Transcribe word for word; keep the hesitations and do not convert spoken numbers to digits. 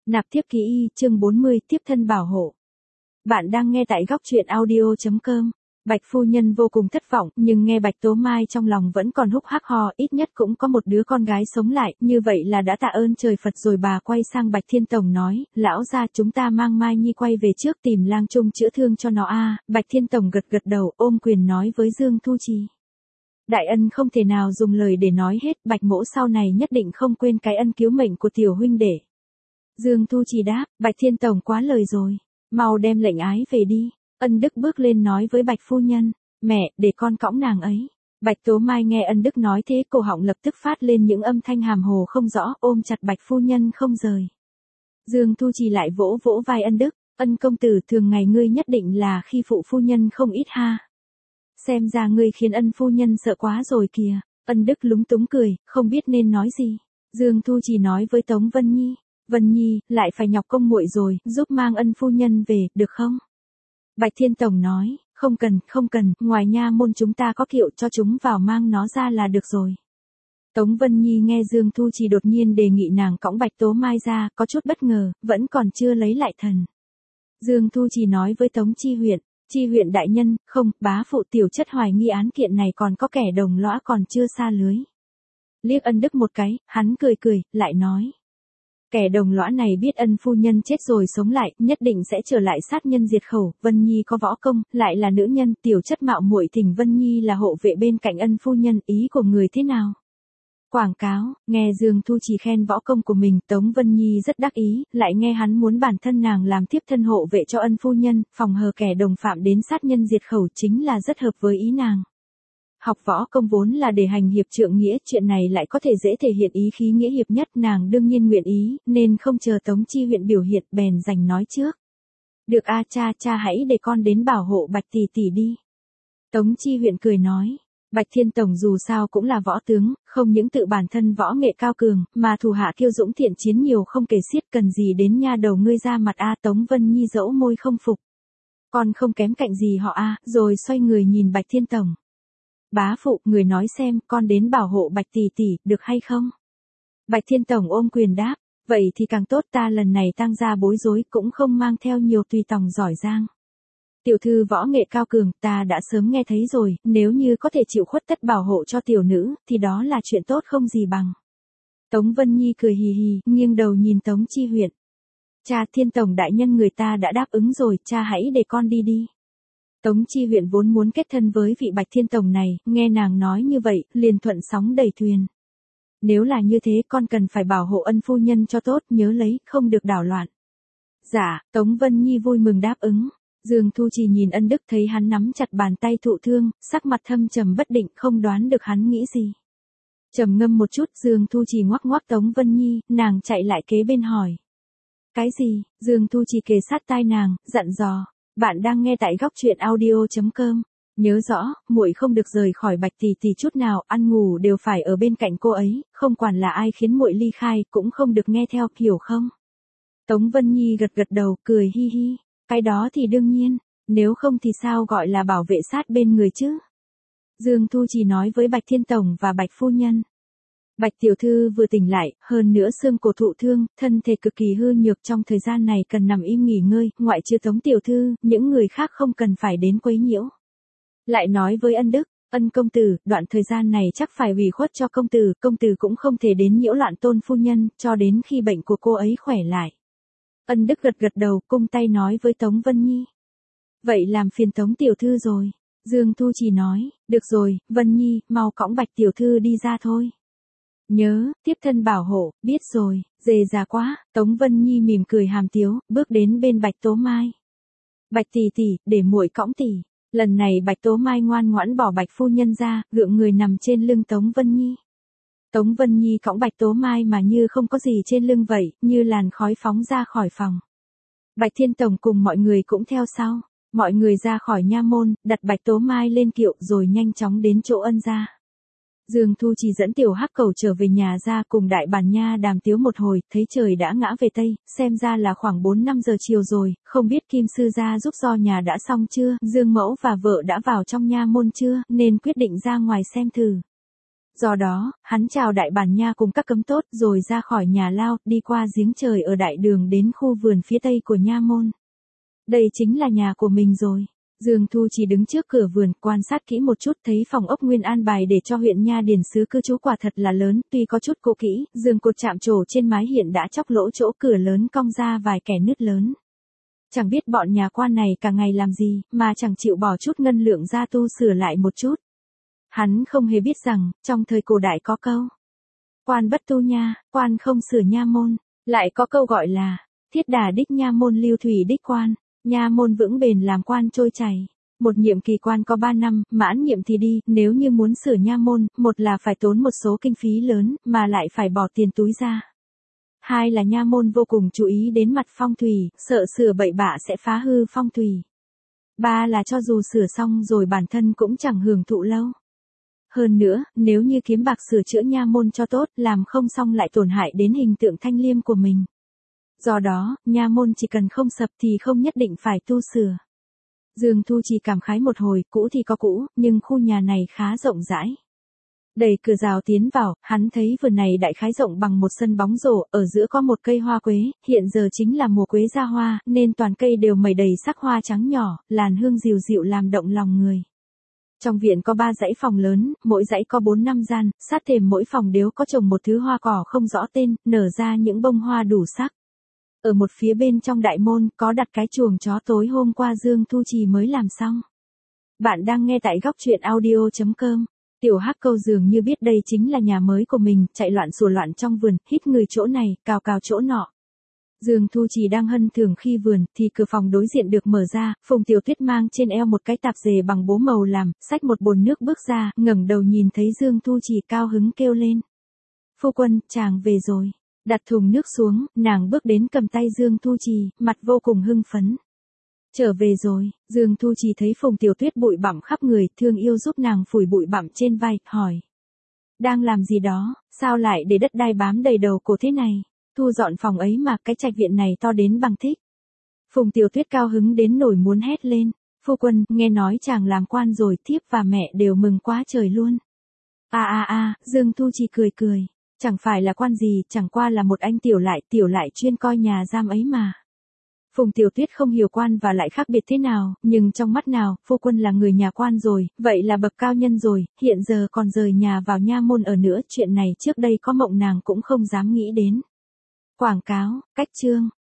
Nạp tiếp ký y, chương bốn mươi, tiếp thân bảo hộ. Bạn đang nghe tại góc truyện audio chấm com. Bạch phu nhân vô cùng thất vọng, nhưng nghe Bạch Tố Mai trong lòng vẫn còn húc hắc hò, ít nhất cũng có một đứa con gái sống lại, như vậy là đã tạ ơn trời Phật rồi. Bà quay sang Bạch Thiên Tổng nói, lão gia chúng ta mang Mai Nhi quay về trước tìm lang trung chữa thương cho nó a. Bạch Thiên Tổng gật gật đầu, ôm quyền nói với Dương Thu Trì. Đại ân không thể nào dùng lời để nói hết, Bạch mỗ sau này nhất định không quên cái ân cứu mệnh của tiểu huynh đệ. Dương Thu Trì đáp, Bạch Thiên Tổng quá lời rồi, mau đem lệnh ái về đi. Ân Đức bước lên nói với Bạch phu nhân, mẹ, để con cõng nàng ấy. Bạch Tố Mai nghe Ân Đức nói thế, cổ họng lập tức phát lên những âm thanh hàm hồ không rõ, ôm chặt Bạch phu nhân không rời. Dương Thu Trì lại vỗ vỗ vai Ân Đức, Ân công tử, thường ngày ngươi nhất định là khi phụ phu nhân không ít ha. Xem ra ngươi khiến Ân phu nhân sợ quá rồi kìa. Ân Đức lúng túng cười, không biết nên nói gì. Dương Thu Trì nói với Tống Vân Nhi, Vân Nhi, lại phải nhọc công muội rồi, giúp mang Ân phu nhân về, được không? Bạch Thiên Tổng nói, không cần, không cần, ngoài nha môn chúng ta có kiệu, cho chúng vào mang nó ra là được rồi. Tống Vân Nhi nghe Dương Thu Trì đột nhiên đề nghị nàng cõng Bạch Tố Mai ra, có chút bất ngờ, vẫn còn chưa lấy lại thần. Dương Thu Trì nói với Tống Chi huyện, Chi huyện đại nhân, không, bá phụ tiểu chất hoài nghi án kiện này còn có kẻ đồng lõa còn chưa sa lưới. Liếc Ân Đức một cái, hắn cười cười, lại nói. Kẻ đồng lõa này biết Ân phu nhân chết rồi sống lại, nhất định sẽ trở lại sát nhân diệt khẩu. Vân Nhi có võ công, lại là nữ nhân, tiểu chất mạo muội thỉnh Vân Nhi là hộ vệ bên cạnh Ân phu nhân, ý của người thế nào? Quảng cáo, nghe Dương Thu Trì khen võ công của mình, Tống Vân Nhi rất đắc ý, lại nghe hắn muốn bản thân nàng làm tiếp thân hộ vệ cho Ân phu nhân, phòng hờ kẻ đồng phạm đến sát nhân diệt khẩu, chính là rất hợp với ý nàng. Học võ công vốn là để hành hiệp trượng nghĩa, chuyện này lại có thể dễ thể hiện ý khí nghĩa hiệp nhất, nàng đương nhiên nguyện ý, nên không chờ Tống Chi huyện biểu hiện, bèn dành nói trước. Được a cha, cha hãy để con đến bảo hộ Bạch tỷ tỷ đi. Tống Chi huyện cười nói. Bạch Thiên Tổng dù sao cũng là võ tướng, không những tự bản thân võ nghệ cao cường, mà thủ hạ kiêu dũng thiện chiến nhiều không kể xiết, cần gì đến nha đầu ngươi ra mặt a. Tống Vân Nhi dẫu môi không phục. Con không kém cạnh gì họ a, rồi xoay người nhìn Bạch Thiên Tổng. Bá phụ, người nói xem, con đến bảo hộ Bạch tỷ tỷ, được hay không? Bạch Thiên Tổng ôm quyền đáp, vậy thì càng tốt, ta lần này tang gia bối rối cũng không mang theo nhiều tùy tòng giỏi giang. Tiểu thư võ nghệ cao cường, ta đã sớm nghe thấy rồi, nếu như có thể chịu khuất tất bảo hộ cho tiểu nữ, thì đó là chuyện tốt không gì bằng. Tống Vân Nhi cười hì hì, nghiêng đầu nhìn Tống Chi huyện. Cha, Thiên Tổng đại nhân người ta đã đáp ứng rồi, cha hãy để con đi đi. Tống Chi huyện vốn muốn kết thân với vị Bạch Thiên Tổng này, nghe nàng nói như vậy, liền thuận sóng đầy thuyền. Nếu là như thế, con cần phải bảo hộ Ân phu nhân cho tốt, nhớ lấy, không được đảo loạn. Dạ, Tống Vân Nhi vui mừng đáp ứng. Dương Thu Trì nhìn Ân Đức thấy hắn nắm chặt bàn tay thụ thương, sắc mặt thâm trầm bất định, không đoán được hắn nghĩ gì. Trầm ngâm một chút, Dương Thu Trì ngoắc ngoắc Tống Vân Nhi, nàng chạy lại kế bên hỏi. Cái gì? Dương Thu Trì kề sát tai nàng, dặn dò. Bạn đang nghe tại góc truyện audio chấm com. Nhớ rõ, muội không được rời khỏi Bạch tỷ tỷ chút nào, ăn ngủ đều phải ở bên cạnh cô ấy, không quản là ai khiến muội ly khai, cũng không được nghe theo, hiểu không? Tống Vân Nhi gật gật đầu, cười hi hi. Cái đó thì đương nhiên, nếu không thì sao gọi là bảo vệ sát bên người chứ? Dương Thu Trì nói với Bạch Thiên Tổng và Bạch phu nhân. Bạch tiểu thư vừa tỉnh lại, hơn nữa xương cổ thụ thương, thân thể cực kỳ hư nhược, trong thời gian này cần nằm im nghỉ ngơi, ngoại trừ Tống tiểu thư, những người khác không cần phải đến quấy nhiễu. Lại nói với Ân Đức, Ân công tử, đoạn thời gian này chắc phải ủy khuất cho công tử, công tử cũng không thể đến nhiễu loạn Tôn phu nhân, cho đến khi bệnh của cô ấy khỏe lại. Ân Đức gật gật đầu, cung tay nói với Tống Vân Nhi. Vậy làm phiền Tống tiểu thư rồi. Dương Thu Trì nói, được rồi, Vân Nhi, mau cõng Bạch tiểu thư đi ra thôi. Nhớ, tiếp thân bảo hộ, biết rồi, dề già quá. Tống Vân Nhi mỉm cười hàm tiếu, bước đến bên Bạch Tố Mai. Bạch tỷ tỷ, để muội cõng tỷ. Lần này Bạch Tố Mai ngoan ngoãn bỏ Bạch phu nhân ra, gượng người nằm trên lưng Tống Vân Nhi. Tống Vân Nhi cõng Bạch Tố Mai mà như không có gì trên lưng vậy, như làn khói phóng ra khỏi phòng. Bạch Thiên Tổng cùng mọi người cũng theo sau. Mọi người ra khỏi nha môn, đặt Bạch Tố Mai lên kiệu rồi nhanh chóng đến chỗ Ân gia. Dương Thu Trì dẫn tiểu hắc cầu trở về nhà ra cùng đại bản nha đàm tiếu một hồi, thấy trời đã ngã về Tây, xem ra là khoảng bốn năm giờ chiều rồi, không biết Kim sư gia giúp do nhà đã xong chưa, Dương mẫu và vợ đã vào trong nha môn chưa, nên quyết định ra ngoài xem thử. Do đó, hắn chào đại bản nha cùng các cấm tốt rồi ra khỏi nhà lao, đi qua giếng trời ở đại đường đến khu vườn phía tây của nha môn. Đây chính là nhà của mình rồi. Dương Thu chỉ đứng trước cửa vườn, quan sát kỹ một chút, thấy phòng ốc nguyên an bài để cho huyện nha điền sứ cư trú quả thật là lớn, tuy có chút cũ kỹ, giường cột chạm trổ trên mái hiện đã chóc lỗ, chỗ cửa lớn cong ra vài kẻ nứt lớn. Chẳng biết bọn nhà quan này cả ngày làm gì, mà chẳng chịu bỏ chút ngân lượng ra tu sửa lại một chút. Hắn không hề biết rằng, trong thời cổ đại có câu, quan bất tu nha, quan không sửa nha môn, lại có câu gọi là, thiết đà đích nha môn lưu thủy đích quan, nha môn vững bền làm quan trôi chảy. Một nhiệm kỳ quan có ba năm, mãn nhiệm thì đi, nếu như muốn sửa nha môn, một là phải tốn một số kinh phí lớn, mà lại phải bỏ tiền túi ra. Hai là nha môn vô cùng chú ý đến mặt phong thủy, sợ sửa bậy bạ sẽ phá hư phong thủy. Ba là cho dù sửa xong rồi bản thân cũng chẳng hưởng thụ lâu. Hơn nữa, nếu như kiếm bạc sửa chữa nha môn cho tốt, làm không xong lại tổn hại đến hình tượng thanh liêm của mình. Do đó, nha môn chỉ cần không sập thì không nhất định phải tu sửa. Dương Thu chỉ cảm khái một hồi, cũ thì có cũ, nhưng khu nhà này khá rộng rãi. Đẩy cửa rào tiến vào, hắn thấy vườn này đại khái rộng bằng một sân bóng rổ, ở giữa có một cây hoa quế, hiện giờ chính là mùa quế ra hoa, nên toàn cây đều mẩy đầy sắc hoa trắng nhỏ, làn hương dịu dịu làm động lòng người. Trong viện có ba dãy phòng lớn, mỗi dãy có bốn năm gian, sát thềm mỗi phòng đều có trồng một thứ hoa cỏ không rõ tên, nở ra những bông hoa đủ sắc. Ở một phía bên trong đại môn, có đặt cái chuồng chó tối hôm qua Dương Thu Trì mới làm xong. Bạn đang nghe tại góc truyện audio chấm com. Tiểu Hắc Câu dường như biết đây chính là nhà mới của mình, chạy loạn sủa loạn trong vườn, hít người chỗ này, cào cào chỗ nọ. Dương Thu Trì đang hân thường khi vườn, thì cửa phòng đối diện được mở ra, Phùng Tiểu Tuyết mang trên eo một cái tạp dề bằng bố màu làm, xách một bồn nước bước ra, ngẩng đầu nhìn thấy Dương Thu Trì cao hứng kêu lên. Phu quân, chàng về rồi. Đặt thùng nước xuống, nàng bước đến cầm tay Dương Thu Trì, mặt vô cùng hưng phấn. Trở về rồi, Dương Thu Trì thấy Phùng Tiểu Tuyết bụi bặm khắp người, thương yêu giúp nàng phủi bụi bặm trên vai, hỏi. Đang làm gì đó, sao lại để đất đai bám đầy đầu cổ thế này? Thu dọn phòng ấy mà, cái trạch viện này to đến bằng thích. Phùng Tiểu Tuyết cao hứng đến nổi muốn hét lên. Phu quân, nghe nói chàng làm quan rồi, thiếp và mẹ đều mừng quá trời luôn. À à à, Dương Thu Trì cười cười. Chẳng phải là quan gì, chẳng qua là một anh tiểu lại, tiểu lại chuyên coi nhà giam ấy mà. Phùng Tiểu Tuyết không hiểu quan và lại khác biệt thế nào, nhưng trong mắt nào, phu quân là người nhà quan rồi, vậy là bậc cao nhân rồi, hiện giờ còn rời nhà vào nha môn ở nữa, chuyện này trước đây có mộng nàng cũng không dám nghĩ đến. Quảng cáo, cách chương.